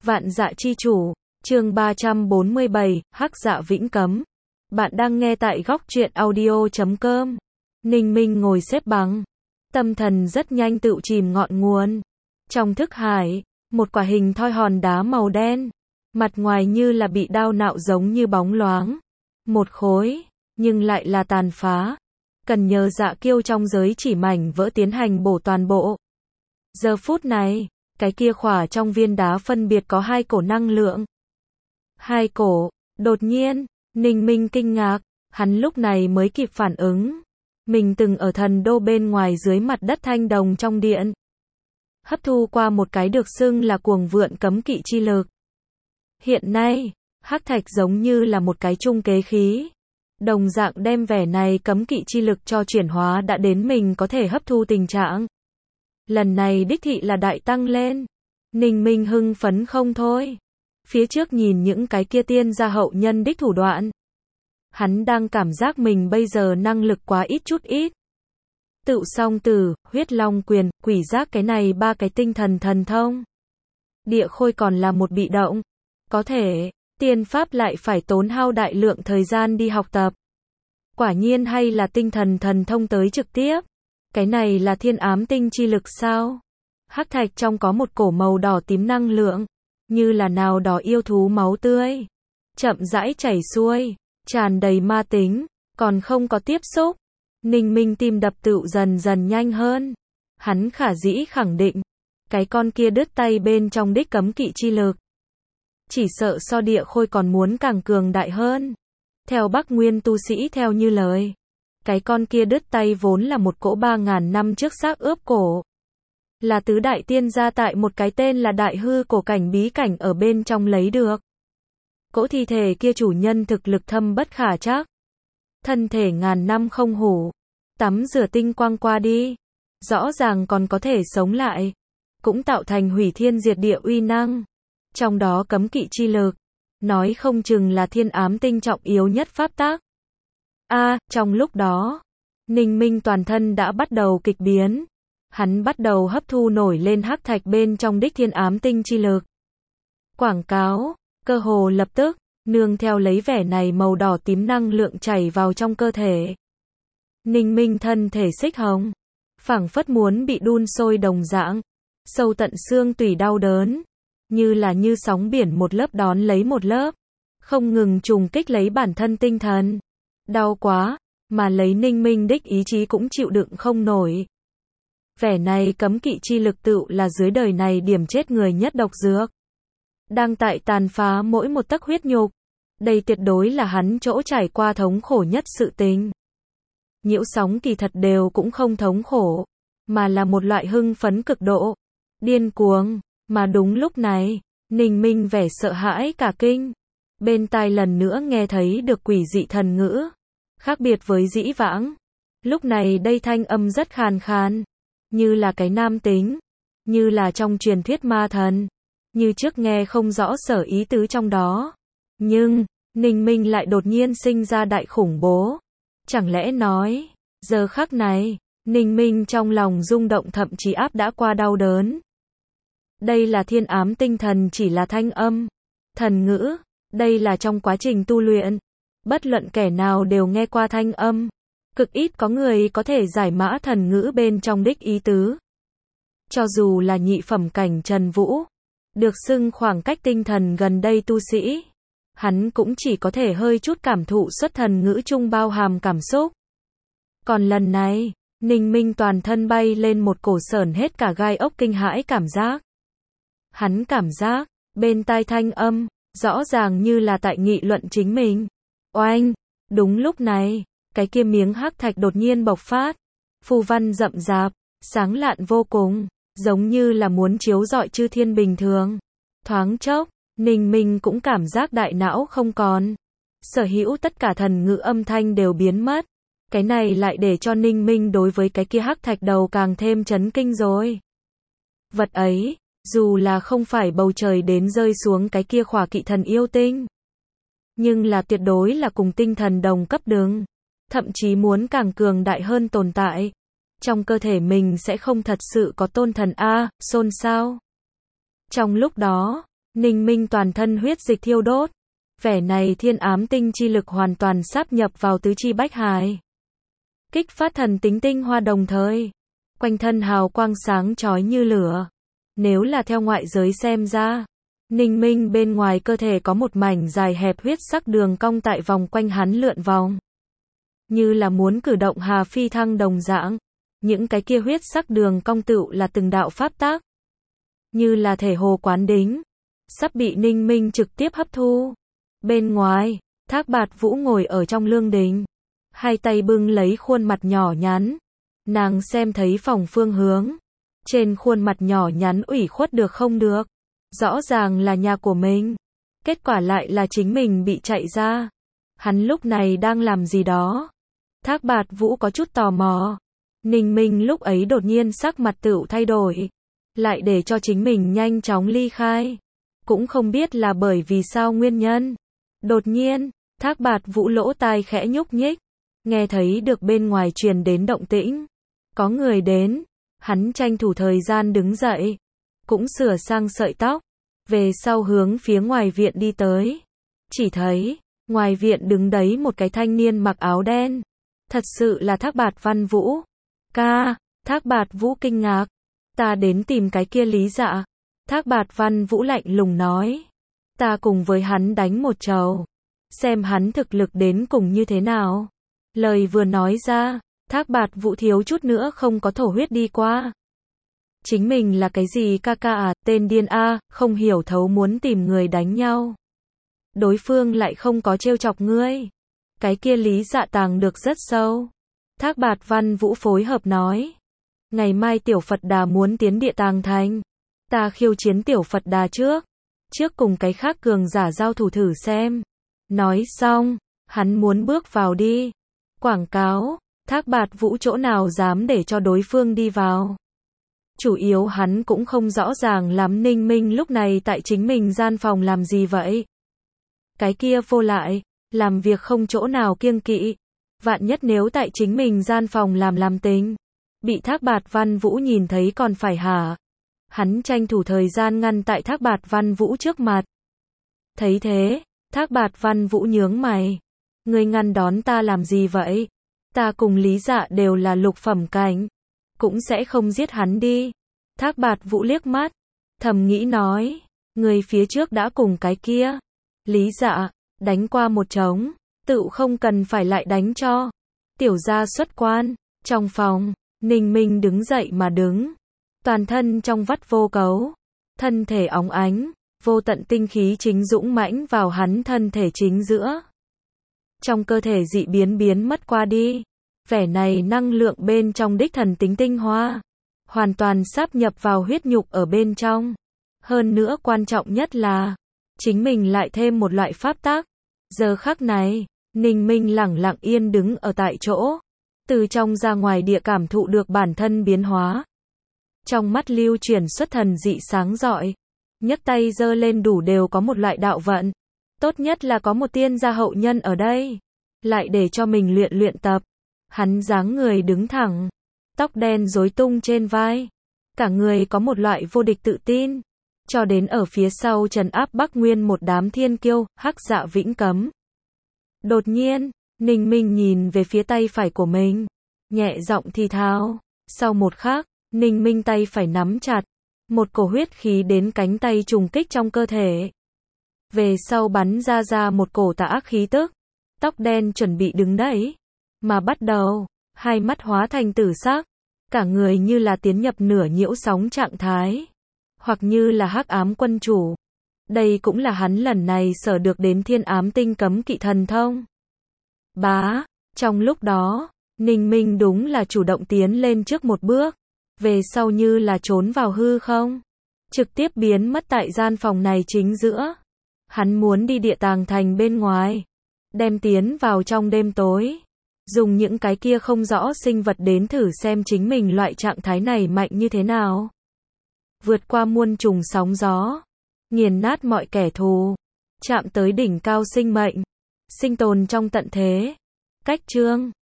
Vạn Dạ Chi Chủ, chương 347, Hắc Dạ Vĩnh Cấm. Bạn đang nghe tại góc truyện audio.com. Ninh Minh ngồi xếp bằng. Tâm thần rất nhanh tự chìm ngọn nguồn. Trong thức hải, một quả hình thoi hòn đá màu đen. Mặt ngoài như là bị đao nạo giống như bóng loáng. Một khối, nhưng lại là tàn phá. Cần nhờ Dạ Kiêu trong giới chỉ mảnh vỡ tiến hành bổ toàn bộ. Giờ phút này, cái kia khỏa trong viên đá phân biệt có hai cổ năng lượng. Hai cổ, đột nhiên, Ninh Minh kinh ngạc, hắn lúc này mới kịp phản ứng. Mình từng ở thần đô bên ngoài dưới mặt đất thanh đồng trong điện. Hấp thu qua một cái được xưng là cuồng vượn cấm kỵ chi lực. Hiện nay, hắc thạch giống như là một cái trung kế khí. Đồng dạng đem vẻ này cấm kỵ chi lực cho chuyển hóa đã đến mình có thể hấp thu tình trạng. Lần này đích thị là đại tăng lên. Ninh Minh hưng phấn không thôi. Phía trước nhìn những cái kia tiên gia hậu nhân đích thủ đoạn. Hắn đang cảm giác mình bây giờ năng lực quá ít chút ít. Tựu song tử, huyết long quyền, quỷ giác cái này ba cái tinh thần thần thông. Địa khôi còn là một bị động. Có thể, tiên pháp lại phải tốn hao đại lượng thời gian đi học tập. Quả nhiên hay là tinh thần thần thông tới trực tiếp. Cái này là thiên ám tinh chi lực sao? Hắc thạch trong có một cổ màu đỏ tím năng lượng, như là nào đó yêu thú máu tươi. Chậm rãi chảy xuôi, tràn đầy ma tính, còn không có tiếp xúc. Ninh Minh tim đập tựu dần dần nhanh hơn. Hắn khả dĩ khẳng định, cái con kia đứt tay bên trong đích cấm kỵ chi lực. Chỉ sợ so địa khôi còn muốn càng cường đại hơn. Theo Bắc Nguyên tu sĩ theo như lời. Cái con kia đứt tay vốn là một cỗ 3.000 năm trước xác ướp cổ. Là tứ đại tiên gia tại một cái tên là Đại Hư cổ cảnh bí cảnh ở bên trong lấy được. Cỗ thi thể kia chủ nhân thực lực thâm bất khả trắc. Thân thể ngàn năm không hủ. Tắm rửa tinh quang qua đi. Rõ ràng còn có thể sống lại. Cũng tạo thành hủy thiên diệt địa uy năng. Trong đó cấm kỵ chi lực. Nói không chừng là thiên ám tinh trọng yếu nhất pháp tác. Trong lúc đó, Ninh Minh toàn thân đã bắt đầu kịch biến. Hắn bắt đầu hấp thu nổi lên hắc thạch bên trong đích thiên ám tinh chi lực. Quảng cáo, cơ hồ lập tức, nương theo lấy vẻ này màu đỏ tím năng lượng chảy vào trong cơ thể. Ninh Minh thân thể xích hồng, phảng phất muốn bị đun sôi đồng dạng, sâu tận xương tủy đau đớn, như sóng biển một lớp đón lấy một lớp, không ngừng trùng kích lấy bản thân tinh thần. Đau quá, mà lấy Ninh Minh đích ý chí cũng chịu đựng không nổi. Vẻ này cấm kỵ chi lực tựu là dưới đời này điểm chết người nhất độc dược. Đang tại tàn phá mỗi một tấc huyết nhục. Đây tuyệt đối là hắn chỗ trải qua thống khổ nhất sự tình. Nhiễu sóng kỳ thật đều cũng không thống khổ, mà là một loại hưng phấn cực độ, điên cuồng, mà đúng lúc này, Ninh Minh vẻ sợ hãi cả kinh. Bên tai lần nữa nghe thấy được quỷ dị thần ngữ. Khác biệt với dĩ vãng. Lúc này đây thanh âm rất khàn khàn. Như là cái nam tính. Như là trong truyền thuyết ma thần. Như trước nghe không rõ sở ý tứ trong đó. Nhưng, Ninh Minh lại đột nhiên sinh ra đại khủng bố. Chẳng lẽ nói, giờ khắc này, Ninh Minh trong lòng rung động thậm chí áp đã qua đau đớn. Đây là thiên ám tinh thần chỉ là thanh âm. Thần ngữ. Đây là trong quá trình tu luyện. Bất luận kẻ nào đều nghe qua thanh âm. Cực ít có người có thể giải mã thần ngữ bên trong đích ý tứ. Cho dù là nhị phẩm cảnh Trần Vũ, được xưng khoảng cách tinh thần gần đây tu sĩ, hắn cũng chỉ có thể hơi chút cảm thụ xuất thần ngữ chung bao hàm cảm xúc. Còn lần này, Ninh Minh toàn thân bay lên một cổ sởn hết cả gai ốc kinh hãi cảm giác. Hắn cảm giác, bên tai thanh âm, rõ ràng như là tại nghị luận chính mình. Oanh! Đúng lúc này, cái kia miếng hắc thạch đột nhiên bộc phát. Phù văn rậm rạp, sáng lạn vô cùng, giống như là muốn chiếu rọi chư thiên bình thường. Thoáng chốc, Ninh Minh cũng cảm giác đại não không còn. Sở hữu tất cả thần ngữ âm thanh đều biến mất. Cái này lại để cho Ninh Minh đối với cái kia hắc thạch đầu càng thêm chấn kinh rồi. Vật ấy, dù là không phải bầu trời đến rơi xuống cái kia khỏa kỵ thần yêu tinh, nhưng là tuyệt đối là cùng tinh thần đồng cấp đường, thậm chí muốn càng cường đại hơn tồn tại. Trong cơ thể mình sẽ không thật sự có tôn thần xôn xao. Trong lúc đó, Ninh Minh toàn thân huyết dịch thiêu đốt. Vẻ này thiên ám tinh chi lực hoàn toàn sáp nhập vào tứ chi bách hài. Kích phát thần tính tinh hoa đồng thời. Quanh thân hào quang sáng chói như lửa. Nếu là theo ngoại giới xem ra, Ninh Minh bên ngoài cơ thể có một mảnh dài hẹp huyết sắc đường cong tại vòng quanh hắn lượn vòng. Như là muốn cử động hà phi thăng đồng dạng. Những cái kia huyết sắc đường cong tựu là từng đạo pháp tác. Như là thể hồ quán đính. Sắp bị Ninh Minh trực tiếp hấp thu. Bên ngoài, Thác Bạt Vũ ngồi ở trong lương đình. Hai tay bưng lấy khuôn mặt nhỏ nhắn. Nàng xem thấy phòng phương hướng. Trên khuôn mặt nhỏ nhắn ủy khuất được không được. Rõ ràng là nhà của mình. Kết quả lại là chính mình bị chạy ra. Hắn lúc này đang làm gì đó? Thác Bạt Vũ có chút tò mò. Ninh Minh lúc ấy đột nhiên sắc mặt tựu thay đổi. Lại để cho chính mình nhanh chóng ly khai. Cũng không biết là bởi vì sao nguyên nhân. Đột nhiên, Thác Bạt Vũ lỗ tai khẽ nhúc nhích. Nghe thấy được bên ngoài truyền đến động tĩnh. Có người đến. Hắn tranh thủ thời gian đứng dậy. Cũng sửa sang sợi tóc. Về sau hướng phía ngoài viện đi tới. Chỉ thấy, ngoài viện đứng đấy một cái thanh niên mặc áo đen. Thật sự là Thác Bạt Văn Vũ. Ca, Thác Bạt Vũ kinh ngạc. Ta đến tìm cái kia Lý Dạ. Thác Bạt Văn Vũ lạnh lùng nói. Ta cùng với hắn đánh một trầu. Xem hắn thực lực đến cùng như thế nào. Lời vừa nói ra, Thác Bạt Vũ thiếu chút nữa không có thổ huyết đi qua. Chính mình là cái gì ca ca à, tên điên a, không hiểu thấu muốn tìm người đánh nhau. Đối phương lại không có trêu chọc ngươi. Cái kia Lý Dạ tàng được rất sâu. Thác Bạt Văn Vũ phối hợp nói. Ngày mai Tiểu Phật Đà muốn tiến Địa Tàng Thành. Ta khiêu chiến Tiểu Phật Đà trước. Trước cùng cái khác cường giả giao thủ thử xem. Nói xong, hắn muốn bước vào đi. Quảng cáo, Thác Bạt Vũ chỗ nào dám để cho đối phương đi vào. Chủ yếu hắn cũng không rõ ràng lắm Ninh Minh lúc này tại chính mình gian phòng làm gì vậy. Cái kia vô lại, làm việc không chỗ nào kiêng kỵ. Vạn nhất nếu tại chính mình gian phòng làm tình. Bị Thác Bạt Văn Vũ nhìn thấy còn phải hả? Hắn tranh thủ thời gian ngăn tại Thác Bạt Văn Vũ trước mặt. Thấy thế, Thác Bạt Văn Vũ nhướng mày. Ngươi ngăn đón ta làm gì vậy? Ta cùng Lý Dạ đều là lục phẩm cảnh. Cũng sẽ không giết hắn đi. Thác Bạt Vũ liếc mắt. Thầm nghĩ nói. Người phía trước đã cùng cái kia. Lý Dạ, đánh qua một trống. Tự không cần phải lại đánh cho. Tiểu gia xuất quan. Trong phòng, Ninh Minh đứng dậy mà đứng. Toàn thân trong vắt vô cấu. Thân thể óng ánh. Vô tận tinh khí chính dũng mãnh vào hắn thân thể chính giữa. Trong cơ thể dị biến mất qua đi. Vẻ này năng lượng bên trong đích thần tính tinh hoa. Hoàn toàn sáp nhập vào huyết nhục ở bên trong. Hơn nữa quan trọng nhất là. Chính mình lại thêm một loại pháp tác. Giờ khắc này, Ninh Minh lẳng lặng yên đứng ở tại chỗ. Từ trong ra ngoài địa cảm thụ được bản thân biến hóa. Trong mắt lưu chuyển xuất thần dị sáng rọi. Nhấc tay giơ lên đủ đều có một loại đạo vận. Tốt nhất là có một tiên gia hậu nhân ở đây. Lại để cho mình luyện tập. Hắn dáng người đứng thẳng. Tóc đen rối tung trên vai. Cả người có một loại vô địch tự tin. Cho đến ở phía sau trấn áp Bắc Nguyên một đám thiên kiêu, Hắc Dạ Vĩnh Cấm. Đột nhiên, Ninh Minh nhìn về phía tay phải của mình. Nhẹ giọng thì thào. Sau một khắc, Ninh Minh tay phải nắm chặt. Một cổ huyết khí đến cánh tay trùng kích trong cơ thể. Về sau bắn ra một cổ tà ác khí tức. Tóc đen chuẩn bị đứng đẩy. Mà bắt đầu, hai mắt hóa thành tử sắc. Cả người như là tiến nhập nửa nhiễu sóng trạng thái. Hoặc như là hắc ám quân chủ. Đây cũng là hắn lần này sở được đến thiên ám tinh cấm kỵ thần thông. Bá, trong lúc đó, Ninh Minh đúng là chủ động tiến lên trước một bước. Về sau như là trốn vào hư không. Trực tiếp biến mất tại gian phòng này chính giữa. Hắn muốn đi Địa Tàng Thành bên ngoài. Đem tiến vào trong đêm tối. Dùng những cái kia không rõ sinh vật đến thử xem chính mình loại trạng thái này mạnh như thế nào. Vượt qua muôn trùng sóng gió. Nghiền nát mọi kẻ thù. Chạm tới đỉnh cao sinh mệnh. Sinh tồn trong tận thế. Cách chương